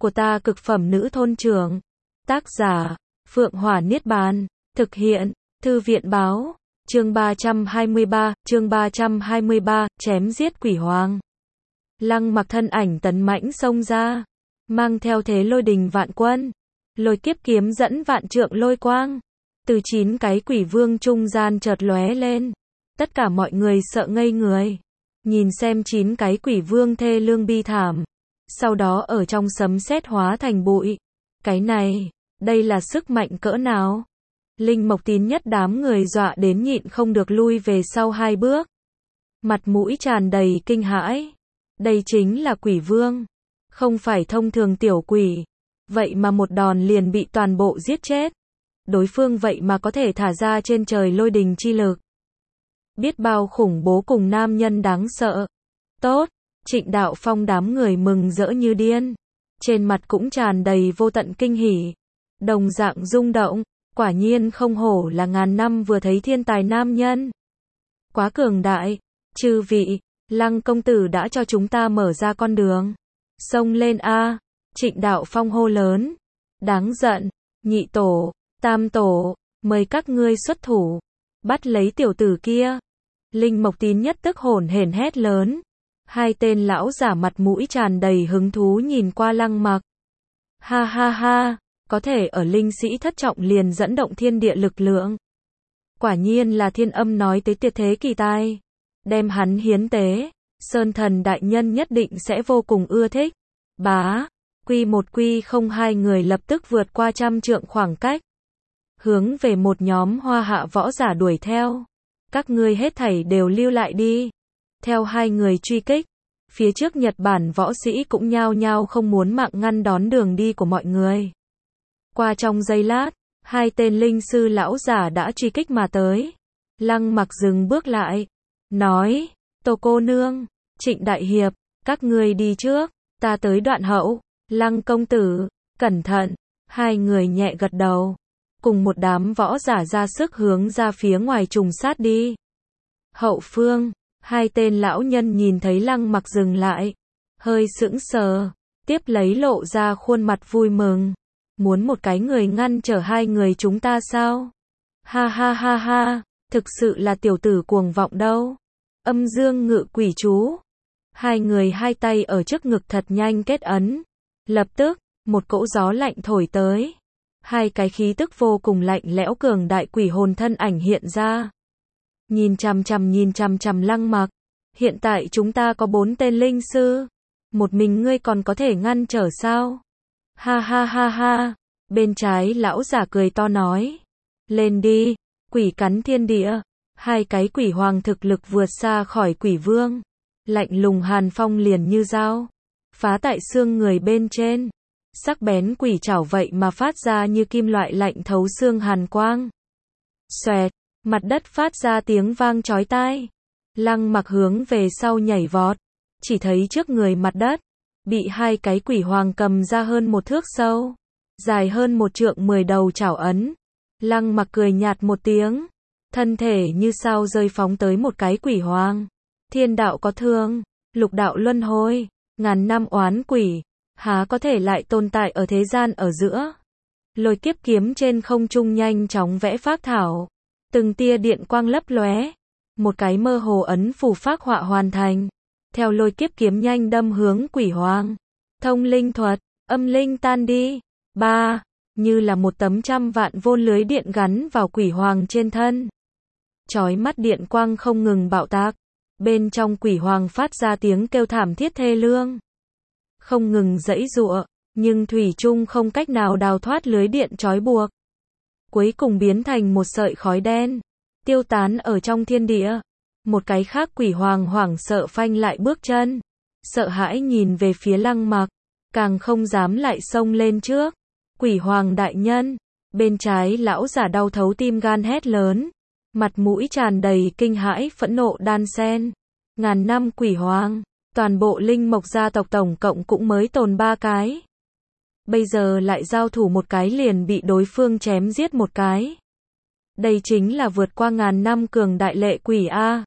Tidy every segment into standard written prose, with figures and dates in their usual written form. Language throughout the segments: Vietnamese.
của ta cực phẩm nữ thôn trưởng. Tác giả, Phượng Hỏa Niết Bàn. Thực hiện, Thư viện Báo. Chương 323, chém giết quỷ hoàng. Lăng Mặc thân ảnh tấn mãnh xông ra, mang theo thế lôi đình vạn quân. Lôi kiếp kiếm dẫn vạn trượng lôi quang. Từ 9 cái quỷ vương trung gian chợt lóe lên. Tất cả mọi người sợ ngây người. Nhìn xem 9 cái quỷ vương thê lương bi thảm. Sau đó ở trong sấm sét hóa thành bụi. Cái này, đây là sức mạnh cỡ nào? Linh Mộc Tín Nhất đám người dọa đến nhịn không được lui về sau 2 bước. Mặt mũi tràn đầy kinh hãi. Đây chính là quỷ vương. Không phải thông thường tiểu quỷ. Vậy mà một đòn liền bị toàn bộ giết chết. Đối phương vậy mà có thể thả ra trên trời lôi đình chi lực. Biết bao khủng bố cùng nam nhân đáng sợ. Tốt, Trịnh Đạo Phong đám người mừng rỡ như điên. Trên mặt cũng tràn đầy vô tận kinh hỉ. Đồng dạng rung động, quả nhiên không hổ là ngàn năm vừa thấy thiên tài nam nhân. Quá cường đại, chư vị, Lăng công tử đã cho chúng ta mở ra con đường. Xông lên a! Trịnh Đạo Phong hô lớn. Đáng giận, nhị tổ, tam tổ, mời các ngươi xuất thủ. Bắt lấy tiểu tử kia. Linh Mộc Tín Nhất tức hổn hển hét lớn. 2 tên lão giả mặt mũi tràn đầy hứng thú nhìn qua Lăng Mặc. Ha ha ha, có thể ở linh sĩ thất trọng liền dẫn động thiên địa lực lượng. Quả nhiên là Thiên Âm nói tới tuyệt thế kỳ tài. Đem hắn hiến tế, Sơn Thần đại nhân nhất định sẽ vô cùng ưa thích. Bá, quy 1 quy 02 người lập tức vượt qua 100 trượng khoảng cách. Hướng về một nhóm hoa hạ võ giả đuổi theo. Các ngươi hết thảy đều lưu lại đi. Theo 2 người truy kích, phía trước Nhật Bản võ sĩ cũng nhao nhao không muốn mạng ngăn đón đường đi của mọi người. Qua trong giây lát, 2 tên linh sư lão giả đã truy kích mà tới. Lăng Mặc dừng bước lại, nói, Tô cô nương, Trịnh đại hiệp, các ngươi đi trước, ta tới đoạn hậu. Lăng công tử, cẩn thận. 2 người nhẹ gật đầu, cùng một đám võ giả ra sức hướng ra phía ngoài trùng sát đi. Hậu phương, 2 tên lão nhân nhìn thấy Lăng Mặc dừng lại, hơi sững sờ, tiếp lấy lộ ra khuôn mặt vui mừng. Muốn một cái người ngăn trở 2 người chúng ta sao? Ha ha ha ha, thực sự là tiểu tử cuồng vọng đâu. Âm dương ngự quỷ chú. 2 người 2 tay ở trước ngực thật nhanh kết ấn. Lập tức, một cỗ gió lạnh thổi tới. 2 cái khí tức vô cùng lạnh lẽo cường đại quỷ hồn thân ảnh hiện ra. Nhìn chằm chằm Lăng Mặc. Hiện tại chúng ta có 4 tên linh sư. Một mình ngươi còn có thể ngăn trở sao? Ha ha ha ha. Bên trái lão giả cười to nói. Lên đi, quỷ cắn thiên địa. 2 cái quỷ hoàng thực lực vượt xa khỏi quỷ vương. Lạnh lùng hàn phong liền như dao. Phá tại xương người bên trên. Sắc bén quỷ chảo vậy mà phát ra như kim loại lạnh thấu xương hàn quang. Xoẹt, mặt đất phát ra tiếng vang chói tai. Lăng Mặc hướng về sau nhảy vọt. Chỉ thấy trước người mặt đất, bị 2 cái quỷ hoàng cầm ra hơn 1 thước sâu. Dài hơn 1 trượng 10 đầu chảo ấn. Lăng Mặc cười nhạt một tiếng. Thân thể như sao rơi phóng tới một cái quỷ hoàng. Thiên đạo có thương, lục đạo luân hồi, ngàn năm oán quỷ. Há có thể lại tồn tại ở thế gian ở giữa. Lôi kiếp kiếm trên không trung nhanh chóng vẽ phác thảo. Từng tia điện quang lấp lóe. Một cái mơ hồ ấn phù phác họa hoàn thành. Theo lôi kiếp kiếm nhanh đâm hướng quỷ hoàng. Thông linh thuật, âm linh tan đi. Ba, như là một tấm 100 vạn vôn lưới điện gắn vào quỷ hoàng trên thân. Chói mắt điện quang không ngừng bạo tạc. Bên trong quỷ hoàng phát ra tiếng kêu thảm thiết thê lương. Không ngừng giãy giụa, nhưng thủy chung không cách nào đào thoát lưới điện trói buộc. Cuối cùng biến thành một sợi khói đen, tiêu tán ở trong thiên địa. Một cái khác quỷ hoàng hoảng sợ phanh lại bước chân, sợ hãi nhìn về phía Lăng Mặc, càng không dám lại xông lên trước. Quỷ hoàng đại nhân, bên trái lão giả đau thấu tim gan hét lớn, mặt mũi tràn đầy kinh hãi phẫn nộ đan xen. Ngàn năm quỷ hoàng, toàn bộ linh mộc gia tộc tổng cộng cũng mới tồn 3 cái. Bây giờ lại giao thủ một cái liền bị đối phương chém giết một cái. Đây chính là vượt qua ngàn năm cường đại lệ quỷ a.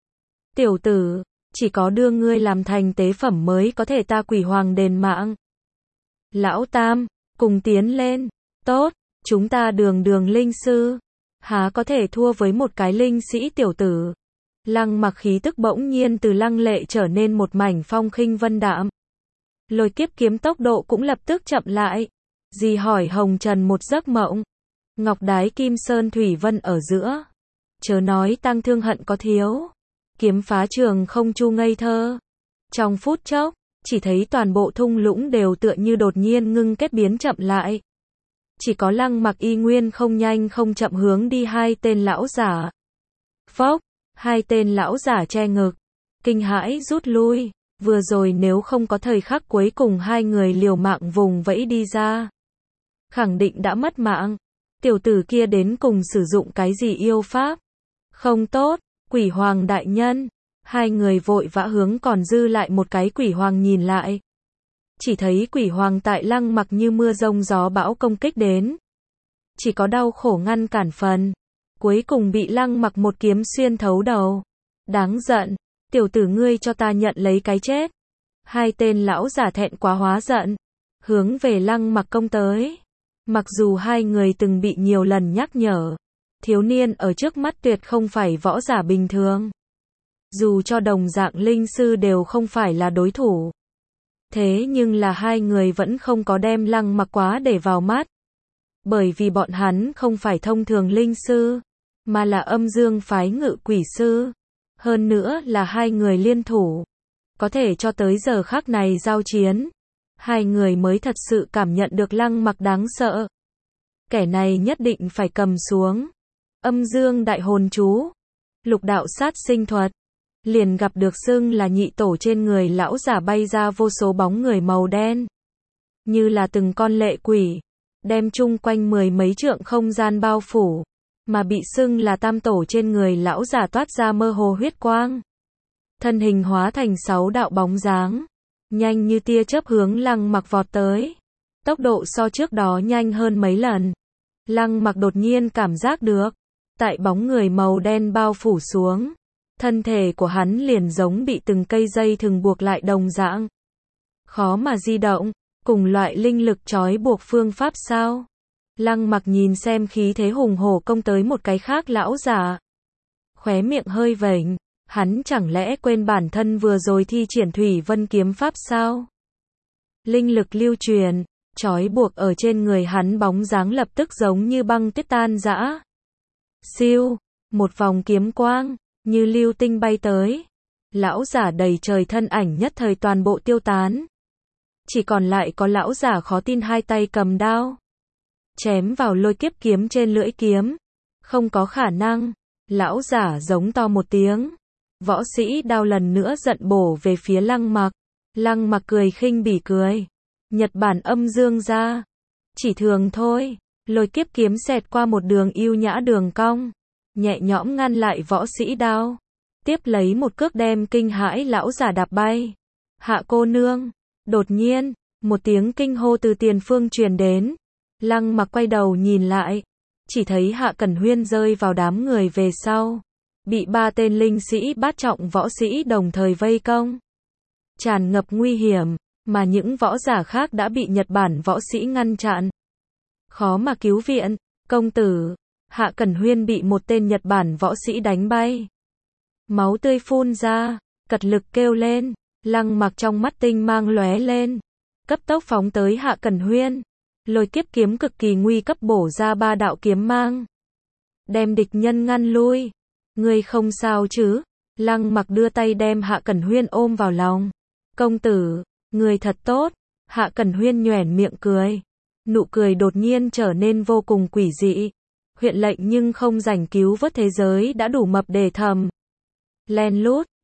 Tiểu tử, chỉ có đưa ngươi làm thành tế phẩm mới có thể ta quỷ hoàng đền mạng. Lão Tam, cùng tiến lên. Tốt, chúng ta đường đường linh sư. Há có thể thua với một cái linh sĩ tiểu tử. Lăng Mặc khí tức bỗng nhiên từ lăng lệ trở nên một mảnh phong khinh vân đạm. Lôi kiếp kiếm tốc độ cũng lập tức chậm lại. Dì hỏi hồng trần một giấc mộng. Ngọc đái kim sơn thủy vân ở giữa. Chớ nói tăng thương hận có thiếu. Kiếm phá trường không chu ngây thơ. Trong phút chốc, chỉ thấy toàn bộ thung lũng đều tựa như đột nhiên ngưng kết biến chậm lại. Chỉ có Lăng Mặc y nguyên không nhanh không chậm hướng đi hai tên lão giả. Phốc, hai tên lão giả che ngực, kinh hãi rút lui. Vừa rồi nếu không có thời khắc cuối cùng hai người liều mạng vùng vẫy đi ra, khẳng định đã mất mạng. Tiểu tử kia đến cùng sử dụng cái gì yêu pháp? Không tốt, Quỷ Hoàng đại nhân. Hai người vội vã hướng còn dư lại một cái Quỷ Hoàng nhìn lại. Chỉ thấy Quỷ Hoàng tại Lăng Mặc như mưa rông gió bão công kích đến. Chỉ có đau khổ ngăn cản phần. Cuối cùng bị Lăng Mặc một kiếm xuyên thấu đầu. Đáng giận, tiểu tử ngươi cho ta nhận lấy cái chết. Hai tên lão giả thẹn quá hóa giận, hướng về Lăng Mặc công tới. Mặc dù hai người từng bị nhiều lần nhắc nhở, thiếu niên ở trước mắt tuyệt không phải võ giả bình thường. Dù cho đồng dạng linh sư đều không phải là đối thủ. Thế nhưng là hai người vẫn không có đem Lăng Mặc quá để vào mắt. Bởi vì bọn hắn không phải thông thường linh sư, mà là âm dương phái ngự quỷ sư. Hơn nữa là hai người liên thủ. Có thể cho tới giờ khắc này giao chiến, hai người mới thật sự cảm nhận được Lăng Mặc đáng sợ. Kẻ này nhất định phải cầm xuống. Âm dương đại hồn chú, lục đạo sát sinh thuật. Liền gặp được xưng là nhị tổ trên người lão giả bay ra vô số bóng người màu đen. Như là từng con lệ quỷ, đem chung quanh mười mấy trượng không gian bao phủ. Mà bị xưng là tam tổ trên người lão giả toát ra mơ hồ huyết quang. Thân hình hóa thành 6 đạo bóng dáng, nhanh như tia chớp hướng Lăng Mặc vọt tới. Tốc độ so trước đó nhanh hơn mấy lần. Lăng Mặc đột nhiên cảm giác được, tại bóng người màu đen bao phủ xuống, thân thể của hắn liền giống bị từng cây dây thừng buộc lại đồng dạng. Khó mà di động, cùng loại linh lực trói buộc phương pháp sao? Lăng Mặc nhìn xem khí thế hùng hổ công tới một cái khác lão giả. Khóe miệng hơi vểnh, hắn chẳng lẽ quên bản thân vừa rồi thi triển thủy vân kiếm pháp sao? Linh lực lưu truyền, trói buộc ở trên người hắn bóng dáng lập tức giống như băng tuyết tan rã. Siêu, một vòng kiếm quang, như lưu tinh bay tới. Lão giả đầy trời thân ảnh nhất thời toàn bộ tiêu tán. Chỉ còn lại có lão giả khó tin hai tay cầm đao. Chém vào lôi kiếp kiếm trên lưỡi kiếm. Không có khả năng. Lão giả giống to một tiếng. Võ sĩ đao lần nữa giận bổ về phía Lăng Mặc. Lăng Mặc cười khinh bỉ cười. Nhật Bản âm dương ra. Chỉ thường thôi. Lôi kiếp kiếm xẹt qua một đường yêu nhã đường cong. Nhẹ nhõm ngăn lại võ sĩ đao. Tiếp lấy một cước đem kinh hãi lão giả đạp bay. Hạ cô nương. Đột nhiên, một tiếng kinh hô từ tiền phương truyền đến. Lăng Mặc quay đầu nhìn lại. Chỉ thấy Hạ Cẩn Huyên rơi vào đám người về sau. Bị 3 tên linh sĩ bát trọng võ sĩ đồng thời vây công. Tràn ngập nguy hiểm, mà những võ giả khác đã bị Nhật Bản võ sĩ ngăn chặn. Khó mà cứu viện, công tử. Hạ Cẩn Huyên bị một tên Nhật Bản võ sĩ đánh bay. Máu tươi phun ra, cật lực kêu lên. Lăng Mặc trong mắt tinh mang lóe lên. Cấp tốc phóng tới Hạ Cẩn Huyên. Lôi kiếp kiếm cực kỳ nguy cấp bổ ra 3 đạo kiếm mang. Đem địch nhân ngăn lui. Ngươi không sao chứ? Lăng Mặc đưa tay đem Hạ Cẩn Huyên ôm vào lòng. Công tử, người thật tốt. Hạ Cẩn Huyên nhoẻn miệng cười. Nụ cười đột nhiên trở nên vô cùng quỷ dị. Huyện lệnh nhưng không rảnh cứu vớt thế giới đã đủ mập để thầm. Len lút,